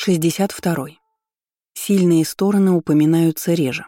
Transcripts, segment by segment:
62. Сильные стороны упоминаются реже.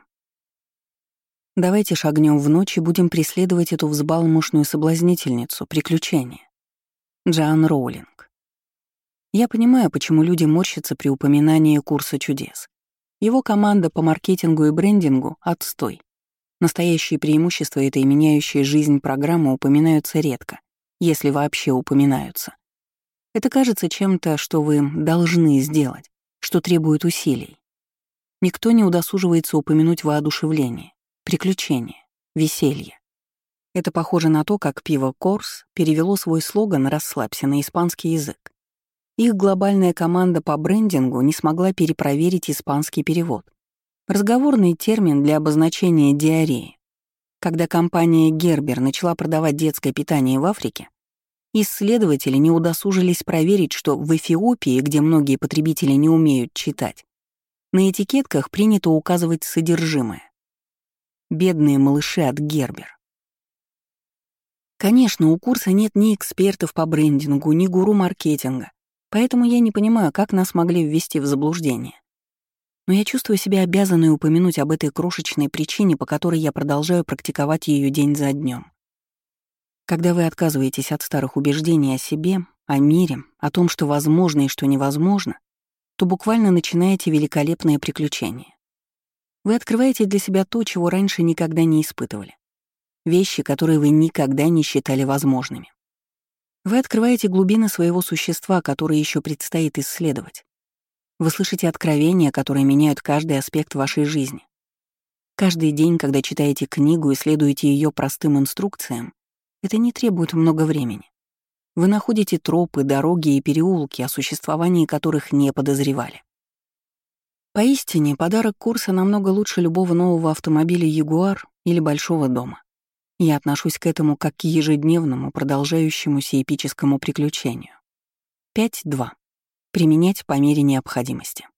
Давайте шагнем в ночь и будем преследовать эту взбалмошную соблазнительницу, приключение. Джоан Роулинг. Я понимаю, почему люди морщатся при упоминании курса чудес. Его команда по маркетингу и брендингу — отстой. Настоящие преимущества этой меняющей жизнь программы упоминаются редко, если вообще упоминаются. Это кажется чем-то, что вы должны сделать, что требует усилий. Никто не удосуживается упомянуть воодушевление, приключение, веселье. Это похоже на то, как пиво Корс перевело свой слоган «Расслабься» на испанский язык. Их глобальная команда по брендингу не смогла перепроверить испанский перевод. Разговорный термин для обозначения диареи. Когда компания Гербер начала продавать детское питание в Африке, исследователи не удосужились проверить, что в Эфиопии, где многие потребители не умеют читать, на этикетках принято указывать содержимое. Бедные малыши от Гербер. Конечно, у курса нет ни экспертов по брендингу, ни гуру маркетинга, поэтому я не понимаю, как нас могли ввести в заблуждение. Но я чувствую себя обязанной упомянуть об этой крошечной причине, по которой я продолжаю практиковать ее день за днем. Когда вы отказываетесь от старых убеждений о себе, о мире, о том, что возможно и что невозможно, то буквально начинаете великолепное приключение. Вы открываете для себя то, чего раньше никогда не испытывали. Вещи, которые вы никогда не считали возможными. Вы открываете глубины своего существа, которые еще предстоит исследовать. Вы слышите откровения, которые меняют каждый аспект вашей жизни. Каждый день, когда читаете книгу и следуете ее простым инструкциям, это не требует много времени. Вы находите тропы, дороги и переулки, о существовании которых не подозревали. Поистине, подарок курса намного лучше любого нового автомобиля Ягуар или большого дома. Я отношусь к этому как к ежедневному, продолжающемуся эпическому приключению. 5.2. Применять по мере необходимости.